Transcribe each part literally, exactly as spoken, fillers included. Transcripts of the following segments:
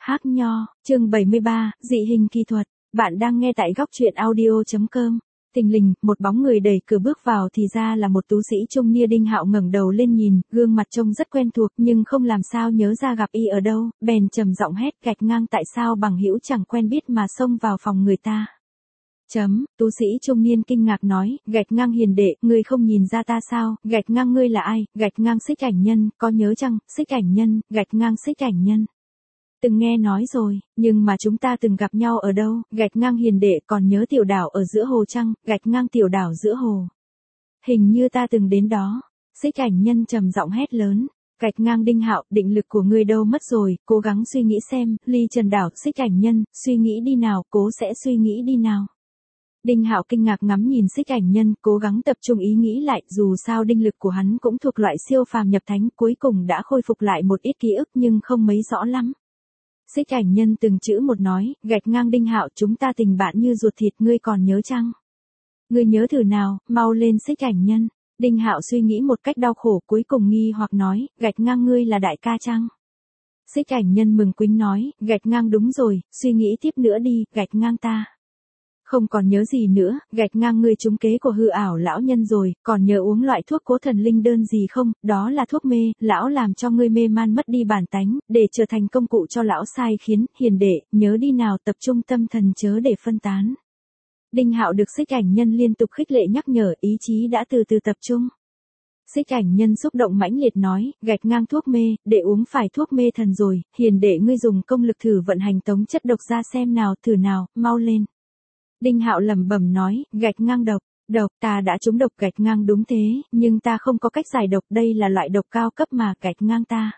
Hác Nho, chương bảy mươi ba, dị hình kỳ thuật. Bạn đang nghe tại góc truyện audio chấm com. Thình lình, một bóng người đẩy cửa bước vào thì ra là một tú sĩ trung niên. Đinh Hạo ngẩng đầu lên nhìn, gương mặt trông rất quen thuộc nhưng không làm sao nhớ ra gặp y ở đâu, bèn trầm giọng hét gạch ngang tại sao bằng hữu chẳng quen biết mà xông vào phòng người ta. Chấm, tú sĩ trung niên kinh ngạc nói, gạch ngang hiền đệ, ngươi không nhìn ra ta sao, gạch ngang ngươi là ai, gạch ngang Xích Ảnh Nhân, có nhớ chăng, Xích Ảnh Nhân, gạch ngang Xích Ảnh Nhân. Từng nghe nói rồi, nhưng mà chúng ta từng gặp nhau ở đâu, gạch ngang hiền đệ còn nhớ tiểu đảo ở giữa hồ chăng, gạch ngang tiểu đảo giữa hồ. Hình như ta từng đến đó, Xích Ảnh Nhân trầm giọng hét lớn, gạch ngang Đinh Hạo, định lực của ngươi đâu mất rồi, cố gắng suy nghĩ xem, ly trần đảo, Xích Ảnh Nhân, suy nghĩ đi nào, cố sẽ suy nghĩ đi nào. Đinh Hạo kinh ngạc ngắm nhìn Xích Ảnh Nhân, cố gắng tập trung ý nghĩ lại, dù sao đinh lực của hắn cũng thuộc loại siêu phàm nhập thánh, cuối cùng đã khôi phục lại một ít ký ức nhưng không mấy rõ lắm. Xích Ảnh Nhân từng chữ một nói, gạch ngang Đinh Hạo, chúng ta tình bạn như ruột thịt, ngươi còn nhớ chăng? Ngươi nhớ thử nào, mau lên Xích Ảnh Nhân. Đinh Hạo suy nghĩ một cách đau khổ, cuối cùng nghi hoặc nói, gạch ngang ngươi là đại ca chăng? Xích Ảnh Nhân mừng quýnh nói, gạch ngang đúng rồi, suy nghĩ tiếp nữa đi, gạch ngang ta. Không còn nhớ gì nữa, gạch ngang ngươi trúng kế của hư ảo lão nhân rồi, còn nhớ uống loại thuốc cố thần linh đơn gì không, đó là thuốc mê, lão làm cho ngươi mê man mất đi bản tánh, để trở thành công cụ cho lão sai khiến, hiền đệ, nhớ đi nào, tập trung tâm thần chớ để phân tán. Đinh Hạo được Xích Ảnh Nhân liên tục khích lệ nhắc nhở, ý chí đã từ từ tập trung. Xích Ảnh Nhân xúc động mãnh liệt nói, gạch ngang thuốc mê, đệ uống phải thuốc mê thần rồi, hiền đệ ngươi dùng công lực thử vận hành tống chất độc ra xem nào, thử nào, mau lên. Đinh Hạo lẩm bẩm nói, gạch ngang độc, độc, ta đã trúng độc gạch ngang đúng thế, nhưng ta không có cách giải độc, đây là loại độc cao cấp mà gạch ngang ta.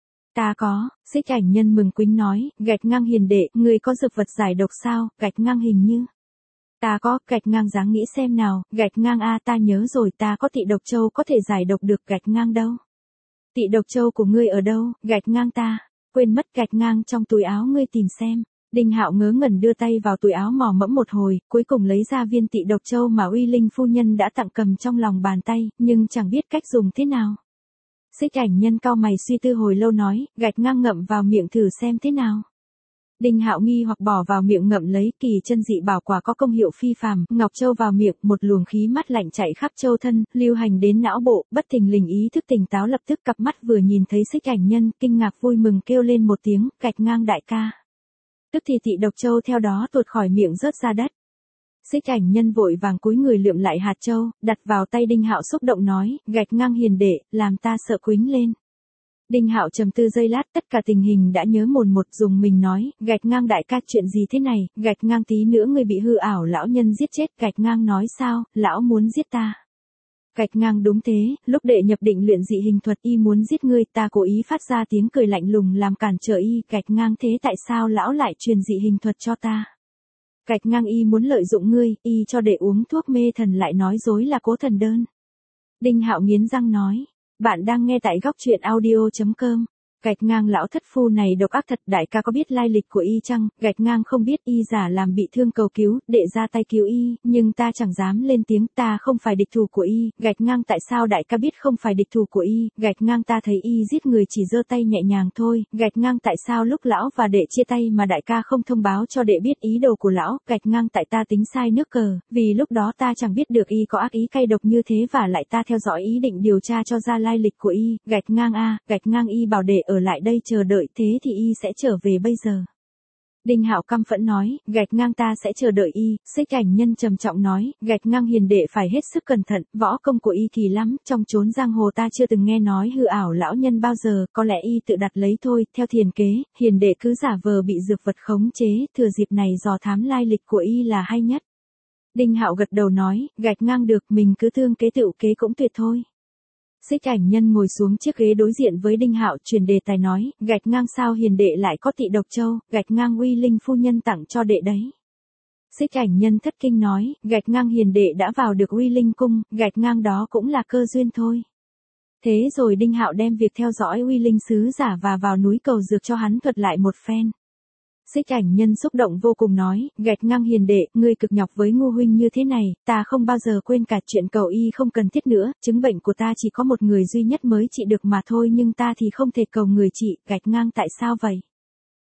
Ta có, Xích Ảnh Nhân mừng quýnh nói, gạch ngang hiền đệ, ngươi có dược vật giải độc sao, gạch ngang hình như. Ta có, gạch ngang dáng nghĩ xem nào, gạch ngang a ta nhớ rồi, ta có tị độc châu có thể giải độc được, gạch ngang đâu. Tị độc châu của ngươi ở đâu, gạch ngang ta, quên mất, gạch ngang trong túi áo ngươi tìm xem. Đinh Hạo ngớ ngẩn đưa tay vào túi áo mò mẫm một hồi, cuối cùng lấy ra viên tị độc châu mà Uy Linh phu nhân đã tặng cầm trong lòng bàn tay, nhưng chẳng biết cách dùng thế nào. Xích Ảnh Nhân cau mày suy tư hồi lâu nói, gạch ngang ngậm vào miệng thử xem thế nào. Đinh Hạo nghi hoặc bỏ vào miệng ngậm lấy, kỳ chân dị bảo quả có công hiệu phi phàm, ngọc châu vào miệng, một luồng khí mát lạnh chạy khắp châu thân, lưu hành đến não bộ, bất thình lình ý thức tỉnh táo, lập tức cặp mắt vừa nhìn thấy Xích Ảnh Nhân, kinh ngạc vui mừng kêu lên một tiếng, gạch ngang đại ca. Tức thì tị độc châu theo đó tuột khỏi miệng rớt ra đất. Xích Ảnh Nhân vội vàng cúi người lượm lại hạt châu, đặt vào tay Đinh Hạo xúc động nói, gạch ngang hiền đệ, làm ta sợ quýnh lên. Đinh Hạo trầm tư giây lát, tất cả tình hình đã nhớ mồn một, dùng mình nói, gạch ngang đại ca chuyện gì thế này, gạch ngang tí nữa người bị hư ảo lão nhân giết chết, gạch ngang nói sao, lão muốn giết ta. Gạch ngang đúng thế, lúc đệ nhập định luyện dị hình thuật y muốn giết ngươi, ta cố ý phát ra tiếng cười lạnh lùng làm cản trở y, gạch ngang thế tại sao lão lại truyền dị hình thuật cho ta. Gạch ngang y muốn lợi dụng ngươi, y cho đệ uống thuốc mê thần lại nói dối là cố thần đơn. Đinh Hạo nghiến răng nói, bạn đang nghe tại góc truyện audio chấm com. Gạch ngang lão thất phu này độc ác thật, đại ca có biết lai lịch của y chăng, gạch ngang không biết, y giả làm bị thương cầu cứu, đệ ra tay cứu y, nhưng ta chẳng dám lên tiếng, ta không phải địch thủ của y, gạch ngang tại sao đại ca biết không phải địch thủ của y, gạch ngang ta thấy y giết người chỉ giơ tay nhẹ nhàng thôi, gạch ngang tại sao lúc lão và đệ chia tay mà đại ca không thông báo cho đệ biết ý đồ của lão, gạch ngang tại ta tính sai nước cờ, vì lúc đó ta chẳng biết được y có ác ý cay độc như thế và lại ta theo dõi ý định điều tra cho ra lai lịch của y, gạch ngang a, gạch ngang y bảo đệ ở lại đây chờ đợi, thế thì y sẽ trở về bây giờ. Đinh Hạo căm phẫn nói, gạch ngang ta sẽ chờ đợi y, Xích Ảnh Nhân trầm trọng nói, gạch ngang hiền đệ phải hết sức cẩn thận, võ công của y kỳ lắm, trong chốn giang hồ ta chưa từng nghe nói hư ảo lão nhân bao giờ, có lẽ y tự đặt lấy thôi, theo thiền kế, hiền đệ cứ giả vờ bị dược vật khống chế, thừa dịp này dò thám lai lịch của y là hay nhất. Đinh Hạo gật đầu nói, gạch ngang được, mình cứ thương kế tựu kế cũng tuyệt thôi. Xích Ảnh Nhân ngồi xuống chiếc ghế đối diện với Đinh Hạo, chuyển đề tài nói, gạch ngang sao hiền đệ lại có tị độc châu, gạch ngang Uy Linh phu nhân tặng cho đệ đấy. Xích Ảnh Nhân thất kinh nói, gạch ngang hiền đệ đã vào được Uy Linh cung, gạch ngang đó cũng là cơ duyên thôi. Thế rồi Đinh Hạo đem việc theo dõi Uy Linh sứ giả và vào núi cầu dược cho hắn thuật lại một phen. Xích Ảnh Nhân xúc động vô cùng nói, gạch ngang hiền đệ, ngươi cực nhọc với Ngô huynh như thế này, ta không bao giờ quên cả chuyện cầu y không cần thiết nữa, chứng bệnh của ta chỉ có một người duy nhất mới trị được mà thôi, nhưng ta thì không thể cầu người trị, gạch ngang tại sao vậy?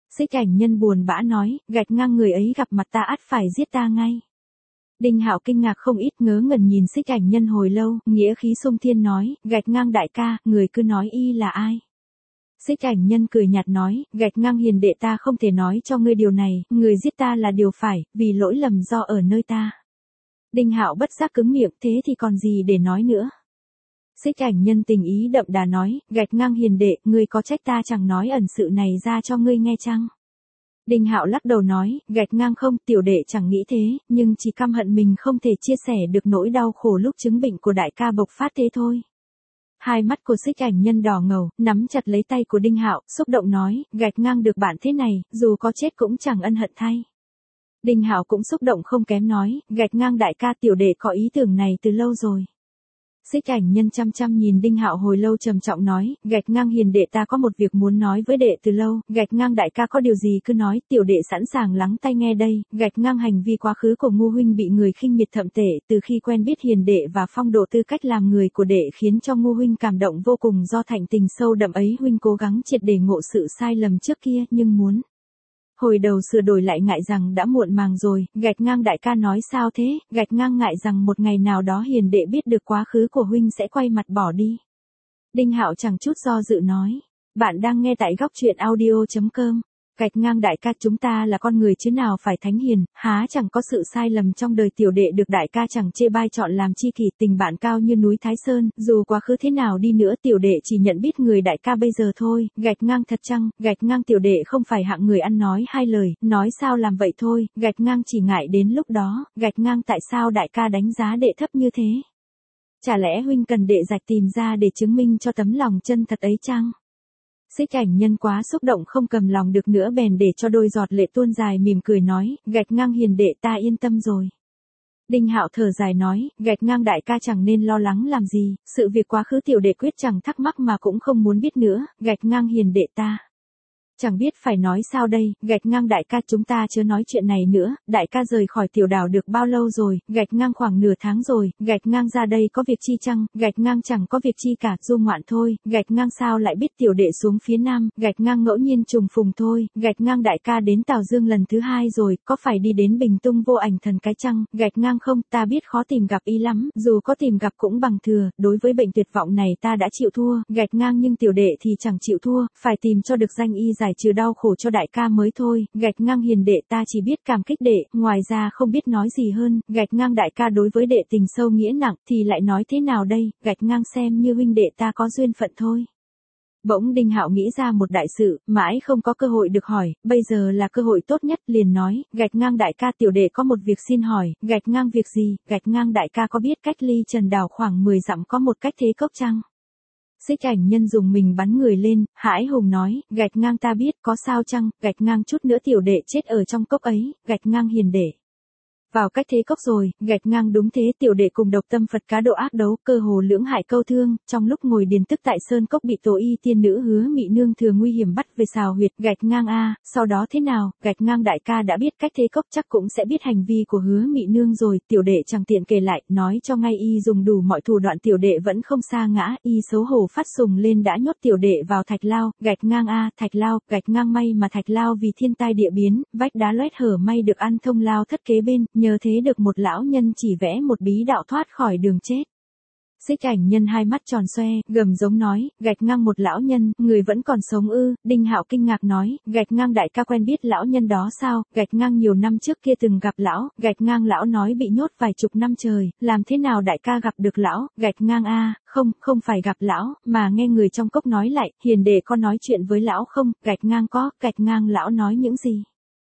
Xích Ảnh Nhân buồn bã nói, gạch ngang người ấy gặp mặt ta ắt phải giết ta ngay. Đinh Hạo kinh ngạc không ít, ngớ ngẩn nhìn Xích Ảnh Nhân hồi lâu, nghĩa khí sung thiên nói, gạch ngang đại ca, người cứ nói y là ai. Xích Ảnh Nhân cười nhạt nói, gạch ngang hiền đệ ta không thể nói cho ngươi điều này, người giết ta là điều phải, vì lỗi lầm do ở nơi ta. Đinh Hạo bất giác cứng miệng, thế thì còn gì để nói nữa. Xích Ảnh Nhân tình ý đậm đà nói, gạch ngang hiền đệ, ngươi có trách ta chẳng nói ẩn sự này ra cho ngươi nghe chăng? Đinh Hạo lắc đầu nói, gạch ngang không, tiểu đệ chẳng nghĩ thế, nhưng chỉ căm hận mình không thể chia sẻ được nỗi đau khổ lúc chứng bệnh của đại ca bộc phát thế thôi. Hai mắt của Xích Ảnh Nhân đỏ ngầu, nắm chặt lấy tay của Đinh Hạo, xúc động nói, gạch ngang được bạn thế này, dù có chết cũng chẳng ân hận thay. Đinh Hạo cũng xúc động không kém nói, gạch ngang đại ca, tiểu đệ có ý tưởng này từ lâu rồi. Xích Ảnh Nhân chăm chăm nhìn Đinh Hạo hồi lâu trầm trọng nói, gạch ngang hiền đệ ta có một việc muốn nói với đệ từ lâu, gạch ngang đại ca có điều gì cứ nói, tiểu đệ sẵn sàng lắng tai nghe đây, gạch ngang hành vi quá khứ của Ngô huynh bị người khinh miệt thậm tệ, từ khi quen biết hiền đệ và phong độ tư cách làm người của đệ khiến cho Ngô huynh cảm động vô cùng, do thạnh tình sâu đậm ấy huynh cố gắng triệt để ngộ sự sai lầm trước kia, nhưng muốn hồi đầu sửa đổi lại ngại rằng đã muộn màng rồi, gạch ngang đại ca nói sao thế, gạch ngang ngại rằng một ngày nào đó hiền đệ biết được quá khứ của huynh sẽ quay mặt bỏ đi. Đinh Hạo chẳng chút do dự nói, bạn đang nghe tại góc truyện audio chấm com. Gạch ngang đại ca, chúng ta là con người chứ nào phải thánh hiền, há chẳng có sự sai lầm trong đời, tiểu đệ được đại ca chẳng chê bai chọn làm chi kỷ, tình bạn cao như núi Thái Sơn, dù quá khứ thế nào đi nữa tiểu đệ chỉ nhận biết người đại ca bây giờ thôi, gạch ngang thật chăng, gạch ngang tiểu đệ không phải hạng người ăn nói hai lời, nói sao làm vậy thôi, gạch ngang chỉ ngại đến lúc đó, gạch ngang tại sao đại ca đánh giá đệ thấp như thế? Chả lẽ huynh cần đệ rạch tìm ra để chứng minh cho tấm lòng chân thật ấy chăng? Xích Ảnh Nhân quá xúc động không cầm lòng được nữa bèn để cho đôi giọt lệ tuôn dài, mỉm cười nói, gạch ngang hiền đệ ta yên tâm rồi. Đinh Hạo thở dài nói, gạch ngang đại ca chẳng nên lo lắng làm gì, sự việc quá khứ tiểu đệ quyết chẳng thắc mắc mà cũng không muốn biết nữa, gạch ngang hiền đệ ta chẳng biết phải nói sao đây, gạch ngang đại ca chúng ta chớ nói chuyện này nữa, đại ca rời khỏi tiểu đảo được bao lâu rồi, gạch ngang khoảng nửa tháng rồi, gạch ngang ra đây có việc chi chăng, gạch ngang chẳng có việc chi cả, du ngoạn thôi, gạch ngang sao lại biết tiểu đệ xuống phía nam, gạch ngang ngẫu nhiên trùng phùng thôi, gạch ngang đại ca đến Tào Dương lần thứ hai rồi, có phải đi đến Bình Tung Vô Ảnh Thần cái chăng, gạch ngang không, ta biết khó tìm gặp y lắm, dù có tìm gặp cũng bằng thừa, đối với bệnh tuyệt vọng này ta đã chịu thua, gạch ngang nhưng tiểu đệ thì chẳng chịu thua, phải tìm cho được danh y giải trừ đau khổ cho đại ca mới thôi, gạch ngang hiền đệ ta chỉ biết cảm kích đệ, ngoài ra không biết nói gì hơn, gạch ngang đại ca đối với đệ tình sâu nghĩa nặng, thì lại nói thế nào đây, gạch ngang xem như huynh đệ ta có duyên phận thôi. Bỗng Đinh Hạo nghĩ ra một đại sự, mãi không có cơ hội được hỏi, bây giờ là cơ hội tốt nhất, liền nói, gạch ngang đại ca tiểu đệ có một việc xin hỏi, gạch ngang việc gì, gạch ngang đại ca có biết cách ly Trần Đảo khoảng mười dặm có một cách thế cốc chăng? Xích Ảnh Nhân dùng mình bắn người lên, hãi hùng nói, gạch ngang ta biết, có sao chăng, gạch ngang chút nữa tiểu đệ chết ở trong cốc ấy, gạch ngang hiền đệ vào cách thế cốc rồi, gạch ngang đúng thế, tiểu đệ cùng độc tâm Phật cá độ ác đấu, cơ hồ lưỡng hại câu thương, trong lúc ngồi điền tức tại sơn cốc bị tổ y tiên nữ Hứa Mị Nương thừa nguy hiểm bắt về xào huyệt, gạch ngang a, sau đó thế nào, gạch ngang đại ca đã biết cách thế cốc chắc cũng sẽ biết hành vi của Hứa Mị Nương rồi, tiểu đệ chẳng tiện kể lại, nói cho ngay y dùng đủ mọi thủ đoạn, tiểu đệ vẫn không sa ngã, y xấu hổ phát sùng lên đã nhốt tiểu đệ vào thạch lao, gạch ngang a, thạch lao, gạch ngang may mà thạch lao vì thiên tai địa biến, vách đá loét hở may được ăn thông lao thất kế bên, nhờ thế được một lão nhân chỉ vẽ một bí đạo thoát khỏi đường chết. Xích Ảnh Nhân hai mắt tròn xoe, gầm giống nói, gạch ngang một lão nhân, người vẫn còn sống ư, Đinh Hạo kinh ngạc nói, gạch ngang đại ca quen biết lão nhân đó sao, gạch ngang nhiều năm trước kia từng gặp lão, gạch ngang lão nói bị nhốt vài chục năm trời, làm thế nào đại ca gặp được lão, gạch ngang a, không, không phải gặp lão, mà nghe người trong cốc nói lại, hiền đệ có nói chuyện với lão không, gạch ngang có, gạch ngang lão nói những gì?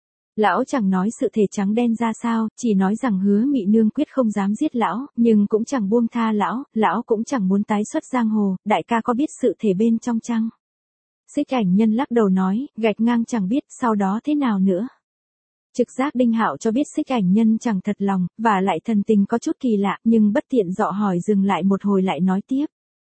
Lão chẳng nói sự thể trắng đen ra sao, chỉ nói rằng Hứa Mị Nương quyết không dám giết lão, nhưng cũng chẳng buông tha lão, lão cũng chẳng muốn tái xuất giang hồ, đại ca có biết sự thể bên trong chăng? Xích Ảnh Nhân lắc đầu nói, gạch ngang chẳng biết, sau đó thế nào nữa? Trực giác Đinh Hạo cho biết Xích Ảnh Nhân chẳng thật lòng, và lại thần tình có chút kỳ lạ, nhưng bất tiện dọ hỏi dừng lại một hồi lại nói tiếp.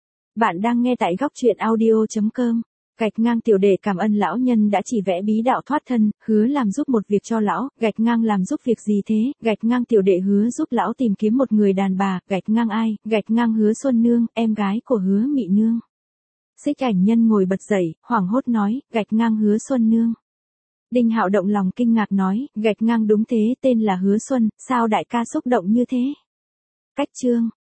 Bạn đang nghe tại góc truyện audio chấm com. Gạch ngang tiểu đệ cảm ơn lão nhân đã chỉ vẽ bí đạo thoát thân, hứa làm giúp một việc cho lão, gạch ngang làm giúp việc gì thế, gạch ngang tiểu đệ hứa giúp lão tìm kiếm một người đàn bà, gạch ngang ai, gạch ngang Hứa Xuân Nương, em gái của Hứa Mị Nương. Xích Ảnh Nhân ngồi bật dậy, hoảng hốt nói, gạch ngang Hứa Xuân Nương. Đinh Hạo động lòng kinh ngạc nói, gạch ngang đúng thế, tên là Hứa Xuân, sao đại ca xúc động như thế? Cách chương